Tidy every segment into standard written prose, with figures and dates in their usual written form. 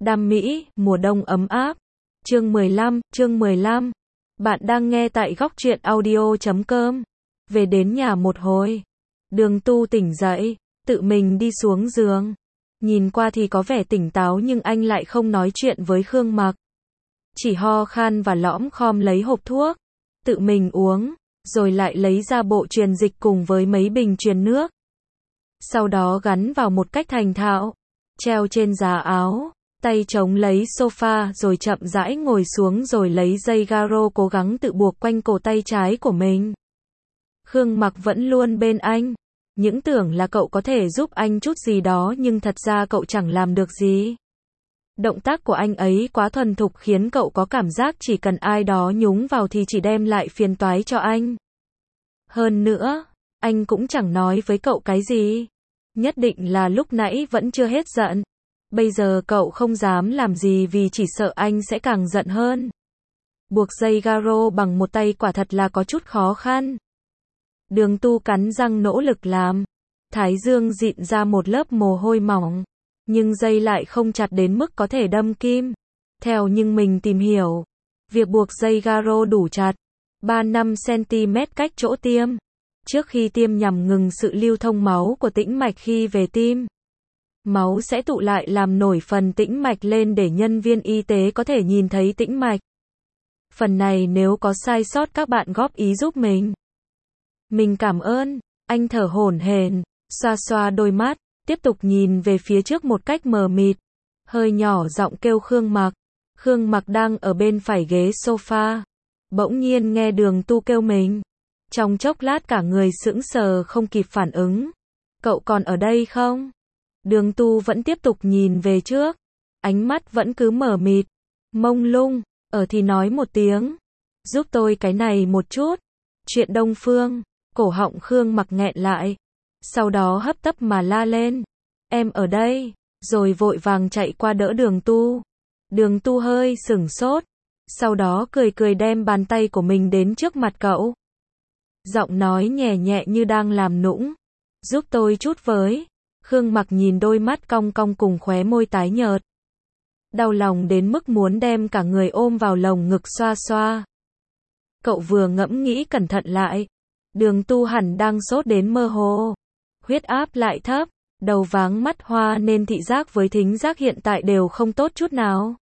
Đam mỹ, mùa đông ấm áp. Chương 15. Bạn đang nghe tại góc truyện audio.com. Về đến nhà một hồi, Đường Tu tỉnh dậy, tự mình đi xuống giường. Nhìn qua thì có vẻ tỉnh táo nhưng anh lại không nói chuyện với Khương Mặc. Chỉ ho khan và lõm khom lấy hộp thuốc, tự mình uống, rồi lại lấy ra bộ truyền dịch cùng với mấy bình truyền nước. Sau đó gắn vào một cách thành thạo, treo trên giá áo, tay chống lấy sofa rồi chậm rãi ngồi xuống rồi lấy dây garo cố gắng tự buộc quanh cổ tay trái của mình. Khương Mặc vẫn luôn bên anh, những tưởng là cậu có thể giúp anh chút gì đó nhưng thật ra cậu chẳng làm được gì. Động tác của anh ấy quá thuần thục khiến cậu có cảm giác chỉ cần ai đó nhúng vào thì chỉ đem lại phiền toái cho anh. Hơn nữa, anh cũng chẳng nói với cậu cái gì. Nhất định là lúc nãy vẫn chưa hết giận. Bây giờ cậu không dám làm gì vì chỉ sợ anh sẽ càng giận hơn. Buộc dây garo bằng một tay quả thật là có chút khó khăn. Đường Tu cắn răng nỗ lực làm. Thái dương dịn ra một lớp mồ hôi mỏng. Nhưng dây lại không chặt đến mức có thể đâm kim. Theo nhưng mình tìm hiểu, việc buộc dây garo đủ chặt, 3-5 cm cách chỗ tiêm. Trước khi tiêm nhằm ngừng sự lưu thông máu của tĩnh mạch khi về tim. Máu sẽ tụ lại làm nổi phần tĩnh mạch lên để nhân viên y tế có thể nhìn thấy tĩnh mạch. Phần này nếu có sai sót các bạn góp ý giúp mình. Mình cảm ơn, anh thở hổn hển, xoa xoa đôi mắt, tiếp tục nhìn về phía trước một cách mờ mịt. Hơi nhỏ giọng kêu Khương Mặc. Khương Mặc đang ở bên phải ghế sofa. Bỗng nhiên nghe Đường Tu kêu mình. Trong chốc lát cả người sững sờ không kịp phản ứng. Cậu còn ở đây không? Đường Tu vẫn tiếp tục nhìn về trước. Ánh mắt vẫn cứ mờ mịt, mông lung. Ở thì nói một tiếng. Giúp tôi cái này một chút. Chuyện Đông Phương. Cổ họng Khương Mặc nghẹn lại. Sau đó hấp tấp mà la lên. Em ở đây. Rồi vội vàng chạy qua đỡ Đường Tu. Đường Tu hơi sửng sốt. Sau đó cười cười đem bàn tay của mình đến trước mặt cậu. Giọng nói nhẹ nhẹ như đang làm nũng. Giúp tôi chút với. Khương Mặc nhìn đôi mắt cong cong cùng khóe môi tái nhợt. Đau lòng đến mức muốn đem cả người ôm vào lồng ngực xoa xoa. Cậu vừa ngẫm nghĩ cẩn thận lại. Đường Tu hẳn đang sốt đến mơ hồ. Huyết áp lại thấp, đầu váng mắt hoa nên thị giác với thính giác hiện tại đều không tốt chút nào.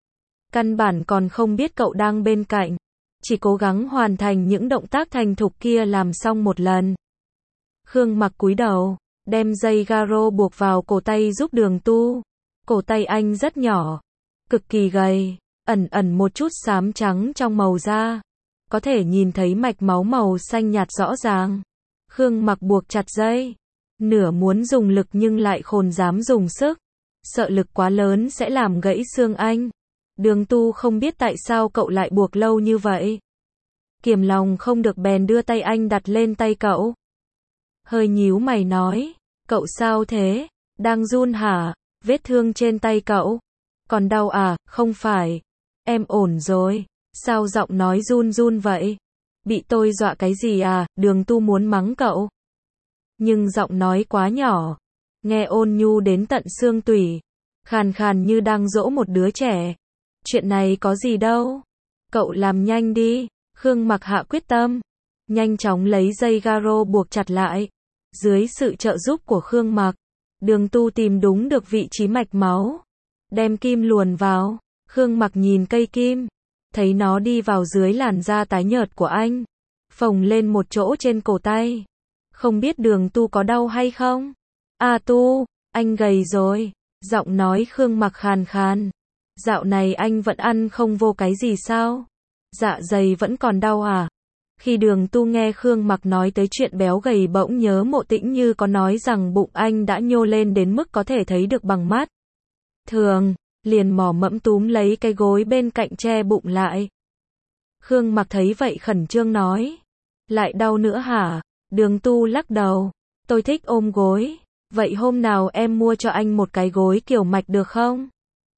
Căn bản còn không biết cậu đang bên cạnh. Chỉ cố gắng hoàn thành những động tác thành thục kia làm xong một lần. Khương Mặc cúi đầu, đem dây garo buộc vào cổ tay giúp Đường Tu. Cổ tay anh rất nhỏ, cực kỳ gầy, ẩn ẩn một chút xám trắng trong màu da. Có thể nhìn thấy mạch máu màu xanh nhạt rõ ràng. Khương Mặc buộc chặt dây. Nửa muốn dùng lực nhưng lại khôn dám dùng sức. Sợ lực quá lớn sẽ làm gãy xương anh. Đường Tu không biết tại sao cậu lại buộc lâu như vậy. Kiềm lòng không được bèn đưa tay anh đặt lên tay cậu. Hơi nhíu mày nói. Cậu sao thế? Đang run hả? Vết thương trên tay cậu. Còn đau à? Không phải. Em ổn rồi. Sao giọng nói run run vậy? Bị tôi dọa cái gì à? Đường Tu muốn mắng cậu. Nhưng giọng nói quá nhỏ. Nghe ôn nhu đến tận xương tủy. Khàn khàn như đang dỗ một đứa trẻ. Chuyện này có gì đâu. Cậu làm nhanh đi. Khương Mặc hạ quyết tâm. Nhanh chóng lấy dây garo buộc chặt lại. Dưới sự trợ giúp của Khương Mặc, Đường Tu tìm đúng được vị trí mạch máu. Đem kim luồn vào. Khương Mặc nhìn cây kim. Thấy nó đi vào dưới làn da tái nhợt của anh. Phồng lên một chỗ trên cổ tay. Không biết Đường Tu có đau hay không? À Tu, anh gầy rồi. Giọng nói Khương Mặc khàn khàn. Dạo này anh vẫn ăn không vô cái gì sao? Dạ dày vẫn còn đau à? Khi Đường Tu nghe Khương Mặc nói tới chuyện béo gầy bỗng nhớ Mộ Tĩnh Như có nói rằng bụng anh đã nhô lên đến mức có thể thấy được bằng mắt thường, liền mò mẫm túm lấy cái gối bên cạnh che bụng lại. Khương Mặc thấy vậy khẩn trương nói. Lại đau nữa hả? Đường Tu lắc đầu. Tôi thích ôm gối. Vậy hôm nào em mua cho anh một cái gối kiểu mạch được không?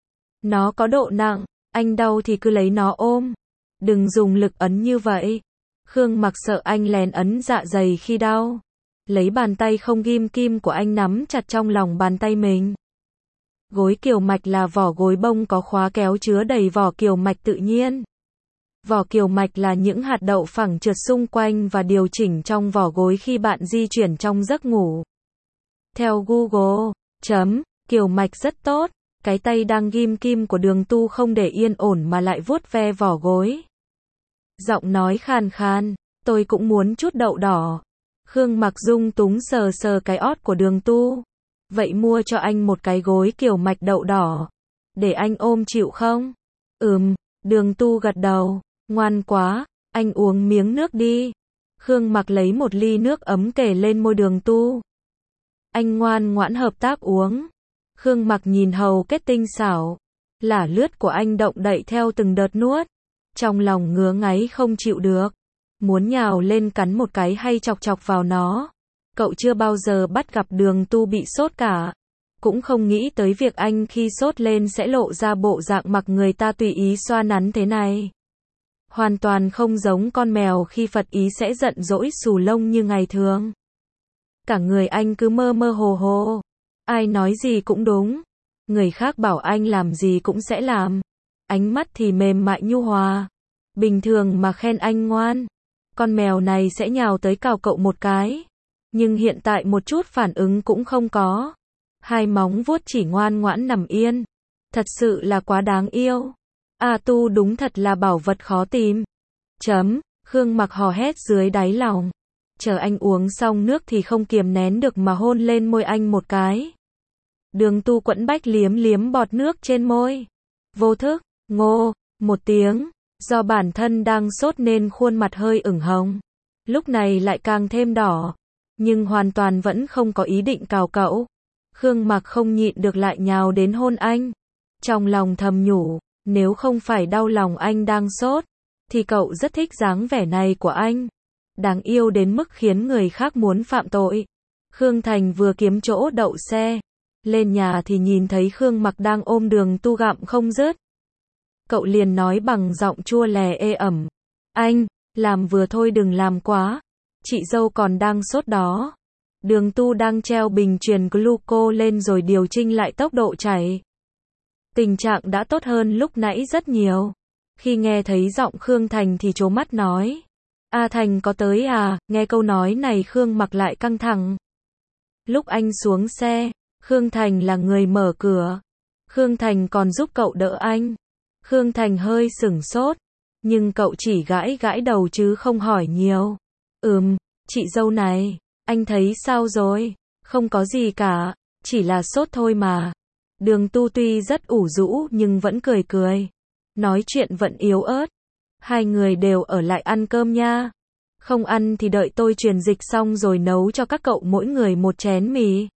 Nó có độ nặng, anh đau thì cứ lấy nó ôm. Đừng dùng lực ấn như vậy. Khương Mặc sợ anh lén ấn dạ dày khi đau. Lấy bàn tay không ghim kim của anh nắm chặt trong lòng bàn tay mình. Gối kiều mạch là vỏ gối bông có khóa kéo chứa đầy vỏ kiều mạch tự nhiên. Vỏ kiều mạch là những hạt đậu phẳng trượt xung quanh và điều chỉnh trong vỏ gối khi bạn di chuyển trong giấc ngủ. Theo Google, kiều mạch rất tốt. Cái tay đang ghim kim của Đường Tu không để yên ổn mà lại vuốt ve vỏ gối. Giọng nói khàn khàn, tôi cũng muốn chút đậu đỏ. Khương Mặc dung túng sờ sờ cái ót của Đường Tu. Vậy mua cho anh một cái gối kiều mạch đậu đỏ. Để anh ôm chịu không? Đường Tu gật đầu. Ngoan quá, anh uống miếng nước đi. Khương Mặc lấy một ly nước ấm kề lên môi Đường Tu. Anh ngoan ngoãn hợp tác uống. Khương Mặc nhìn hầu kết tinh xảo, lả lướt của anh động đậy theo từng đợt nuốt. Trong lòng ngứa ngáy không chịu được. Muốn nhào lên cắn một cái hay chọc chọc vào nó. Cậu chưa bao giờ bắt gặp Đường Tu bị sốt cả. Cũng không nghĩ tới việc anh khi sốt lên sẽ lộ ra bộ dạng mặc người ta tùy ý xoa nắn thế này. Hoàn toàn không giống con mèo khi phật ý sẽ giận dỗi xù lông như ngày thường. Cả người anh cứ mơ mơ hồ hồ. Ai nói gì cũng đúng. Người khác bảo anh làm gì cũng sẽ làm. Ánh mắt thì mềm mại nhu hòa. Bình thường mà khen anh ngoan. Con mèo này sẽ nhào tới cào cậu một cái. Nhưng hiện tại một chút phản ứng cũng không có. Hai móng vuốt chỉ ngoan ngoãn nằm yên. Thật sự là quá đáng yêu. A Tu đúng thật là bảo vật khó tìm. Khương Mặc hò hét dưới đáy lòng. Chờ anh uống xong nước thì không kiềm nén được mà hôn lên môi anh một cái. Đường Tu quẫn bách liếm liếm bọt nước trên môi. Vô thức, ngô, một tiếng. Do bản thân đang sốt nên khuôn mặt hơi ửng hồng. Lúc này lại càng thêm đỏ. Nhưng hoàn toàn vẫn không có ý định cào cậu. Khương Mặc không nhịn được lại nhào đến hôn anh. Trong lòng thầm nhủ, nếu không phải đau lòng anh đang sốt, thì cậu rất thích dáng vẻ này của anh. Đáng yêu đến mức khiến người khác muốn phạm tội. Khương Thành vừa kiếm chỗ đậu xe. Lên nhà thì nhìn thấy Khương Mặc đang ôm Đường Tu gặm không dứt. Cậu liền nói bằng giọng chua lè ê ẩm. Anh, làm vừa thôi đừng làm quá. Chị dâu còn đang sốt đó. Đường Tu đang treo bình truyền gluco lên rồi điều chỉnh lại tốc độ chảy. Tình trạng đã tốt hơn lúc nãy rất nhiều. Khi nghe thấy giọng Khương Thành thì trố mắt nói. A Thành có tới à? Nghe câu nói này Khương Mặc lại căng thẳng. Lúc anh xuống xe, Khương Thành là người mở cửa. Khương Thành còn giúp cậu đỡ anh. Khương Thành hơi sửng sốt. Nhưng cậu chỉ gãi gãi đầu chứ không hỏi nhiều. Chị dâu này, anh thấy sao rồi? Không có gì cả, chỉ là sốt thôi mà. Đường Tu tuy rất ủ rũ nhưng vẫn cười cười. Nói chuyện vẫn yếu ớt. Hai người đều ở lại ăn cơm nha. Không ăn thì đợi tôi truyền dịch xong rồi nấu cho các cậu mỗi người một chén mì.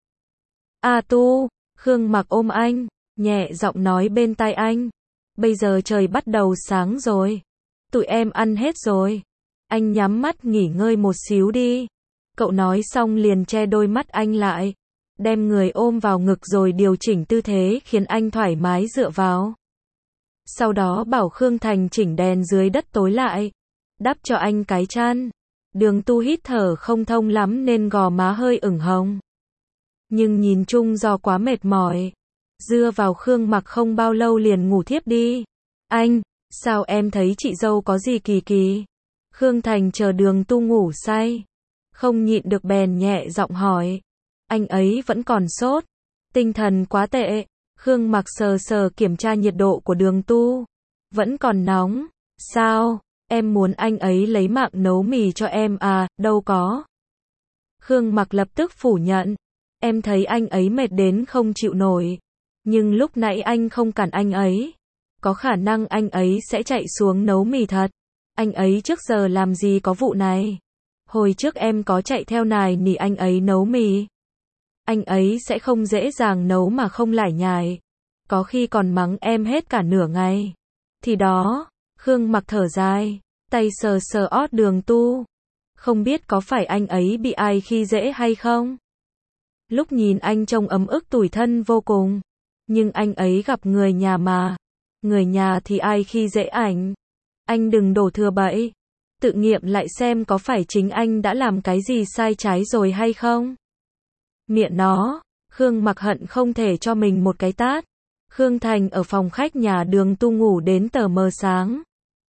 A Tu, Khương Mặc ôm anh, nhẹ giọng nói bên tai anh. Bây giờ trời bắt đầu sáng rồi. Tụi em ăn hết rồi. Anh nhắm mắt nghỉ ngơi một xíu đi. Cậu nói xong liền che đôi mắt anh lại. Đem người ôm vào ngực rồi điều chỉnh tư thế khiến anh thoải mái dựa vào. Sau đó bảo Khương Thành chỉnh đèn dưới đất tối lại. Đắp cho anh cái chăn. Đường Tu hít thở không thông lắm nên gò má hơi ửng hồng. Nhưng nhìn chung do quá mệt mỏi. Dưa vào Khương Mặc không bao lâu liền ngủ thiếp đi. Anh, sao em thấy chị dâu có gì kỳ kỳ? Khương Thành chờ Đường Tu ngủ say. Không nhịn được bèn nhẹ giọng hỏi. Anh ấy vẫn còn sốt. Tinh thần quá tệ. Khương Mặc sờ sờ kiểm tra nhiệt độ của Đường Tu. Vẫn còn nóng. Sao? Em muốn anh ấy lấy mạng nấu mì cho em à? Đâu có. Khương Mặc lập tức phủ nhận. Em thấy anh ấy mệt đến không chịu nổi. Nhưng lúc nãy anh không cản anh ấy. Có khả năng anh ấy sẽ chạy xuống nấu mì thật. Anh ấy trước giờ làm gì có vụ này. Hồi trước em có chạy theo nài nỉ anh ấy nấu mì. Anh ấy sẽ không dễ dàng nấu mà không lải nhải. Có khi còn mắng em hết cả nửa ngày. Thì đó, Khương Mặc thở dài, tay sờ sờ ót Đường Tu. Không biết có phải anh ấy bị ai khi dễ hay không? Lúc nhìn anh trông ấm ức tủi thân vô cùng. Nhưng anh ấy gặp người nhà mà. Người nhà thì ai khi dễ ảnh. Anh đừng đổ thừa bậy. Tự nghiệm lại xem có phải chính anh đã làm cái gì sai trái rồi hay không? Miệng nó, Khương Mặc hận không thể cho mình một cái tát. Khương Thành ở phòng khách nhà Đường Tu ngủ đến tờ mờ sáng.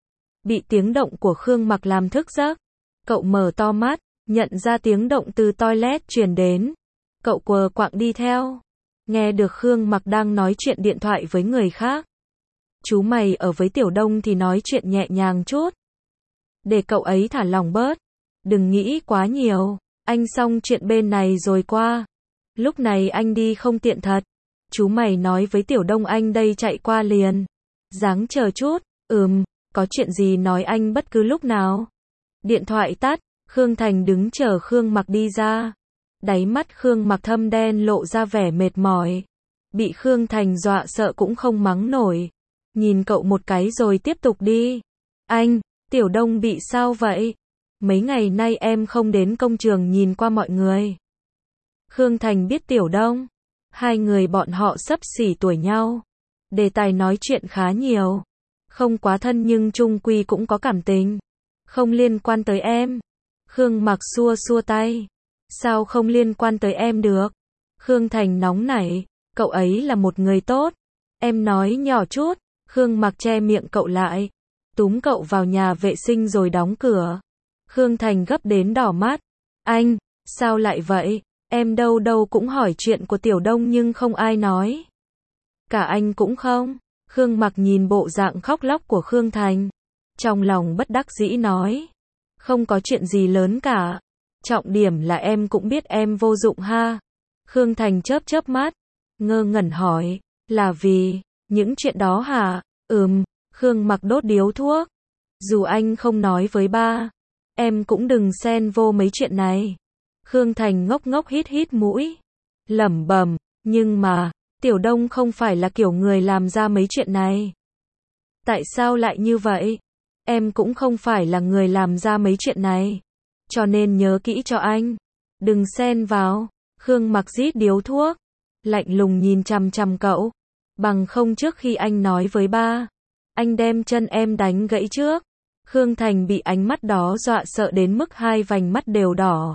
Bị tiếng động của Khương Mặc làm thức giấc. Cậu mở to mắt, nhận ra tiếng động từ toilet truyền đến. Cậu quờ quạng đi theo. Nghe được Khương Mặc đang nói chuyện điện thoại với người khác. Chú mày ở với Tiểu Đông thì nói chuyện nhẹ nhàng chút. Để cậu ấy thả lỏng bớt. Đừng nghĩ quá nhiều. Anh xong chuyện bên này rồi qua. Lúc này anh đi không tiện thật. Chú mày nói với Tiểu Đông anh đây chạy qua liền. Ráng chờ chút. Có chuyện gì nói anh bất cứ lúc nào. Điện thoại tắt. Khương Thành đứng chờ Khương Mặc đi ra. Đáy mắt Khương Mặc thâm đen lộ ra vẻ mệt mỏi. Bị Khương Thành dọa sợ cũng không mắng nổi. Nhìn cậu một cái rồi tiếp tục đi. Anh, Tiểu Đông bị sao vậy? Mấy ngày nay em không đến công trường nhìn qua mọi người. Khương Thành biết Tiểu Đông. Hai người bọn họ xấp xỉ tuổi nhau. Đề tài nói chuyện khá nhiều. Không quá thân nhưng chung quy cũng có cảm tình. Không liên quan tới em. Khương Mặc xua xua tay. Sao không liên quan tới em được? Khương Thành nóng nảy. Cậu ấy là một người tốt. Em nói nhỏ chút. Khương Mặc che miệng cậu lại. Túm cậu vào nhà vệ sinh rồi đóng cửa. Khương Thành gấp đến đỏ mắt. Anh, sao lại vậy? Em đâu đâu cũng hỏi chuyện của Tiểu Đông nhưng không ai nói. Cả anh cũng không. Khương Mặc nhìn bộ dạng khóc lóc của Khương Thành. Trong lòng bất đắc dĩ nói. Không có chuyện gì lớn cả. Trọng điểm là em cũng biết em vô dụng ha. Khương Thành chớp chớp mắt. Ngơ ngẩn hỏi. Là vì những chuyện đó hả? Khương Mặc đốt điếu thuốc. Dù anh không nói với ba, em cũng đừng xen vô mấy chuyện này. Khương Thành ngốc ngốc hít hít mũi. Lẩm bẩm, nhưng mà, Tiểu Đông không phải là kiểu người làm ra mấy chuyện này. Tại sao lại như vậy? Em cũng không phải là người làm ra mấy chuyện này. Cho nên nhớ kỹ cho anh. Đừng xen vào. Khương Mặc rít điếu thuốc. Lạnh lùng nhìn chằm chằm cậu. Bằng không trước khi anh nói với ba, anh đem chân em đánh gãy trước. Khương Thành bị ánh mắt đó dọa sợ đến mức hai vành mắt đều đỏ.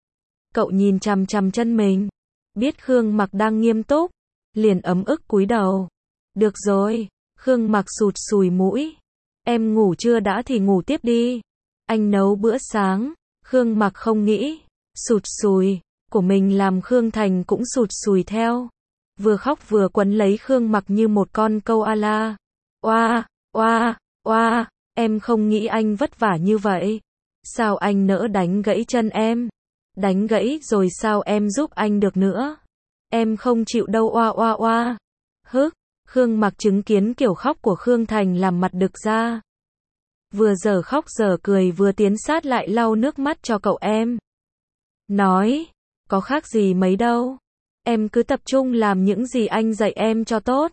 Cậu nhìn chằm chằm chân mình. Biết Khương Mặc đang nghiêm túc. Liền ấm ức cúi đầu. Được rồi. Khương Mặc sụt sùi mũi. Em ngủ chưa đã thì ngủ tiếp đi. Anh nấu bữa sáng. Khương Mặc không nghĩ. Sụt sùi của mình làm Khương Thành cũng sụt sùi theo. Vừa khóc vừa quấn lấy Khương Mặc như một con câu a la. Oa, oa, oa, em không nghĩ anh vất vả như vậy. Sao anh nỡ đánh gãy chân em? Đánh gãy rồi sao em giúp anh được nữa? Em không chịu đâu oa oa oa. Khương Mặc chứng kiến kiểu khóc của Khương Thành làm mặt đực ra. Vừa giờ khóc giờ cười vừa tiến sát lại lau nước mắt cho cậu em. Nói, có khác gì mấy đâu. Em cứ tập trung làm những gì anh dạy em cho tốt.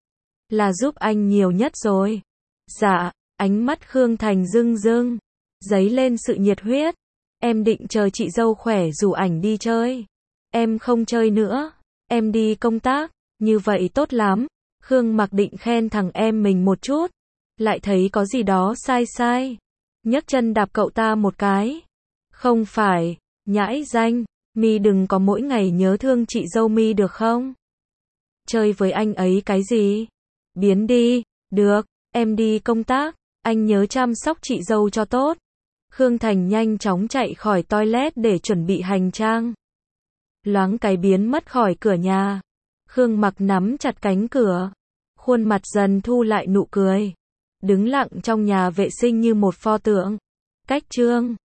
Là giúp anh nhiều nhất rồi. Dạ, ánh mắt Khương Thành rưng rưng. Dấy lên sự nhiệt huyết. Em định chờ chị dâu khỏe rủ ảnh đi chơi. Em không chơi nữa. Em đi công tác. Như vậy tốt lắm. Khương Mặc định khen thằng em mình một chút. Lại thấy có gì đó sai sai. Nhấc chân đạp cậu ta một cái. Không phải, nhãi danh. Mi đừng có mỗi ngày nhớ thương chị dâu Mi được không? Chơi với anh ấy cái gì? Biến đi. Được, em đi công tác. Anh nhớ chăm sóc chị dâu cho tốt. Khương Thành nhanh chóng chạy khỏi toilet để chuẩn bị hành trang. Loáng cái biến mất khỏi cửa nhà. Khương Mặc nắm chặt cánh cửa. Khuôn mặt dần thu lại nụ cười. Đứng lặng trong nhà vệ sinh như một pho tượng. Cách chương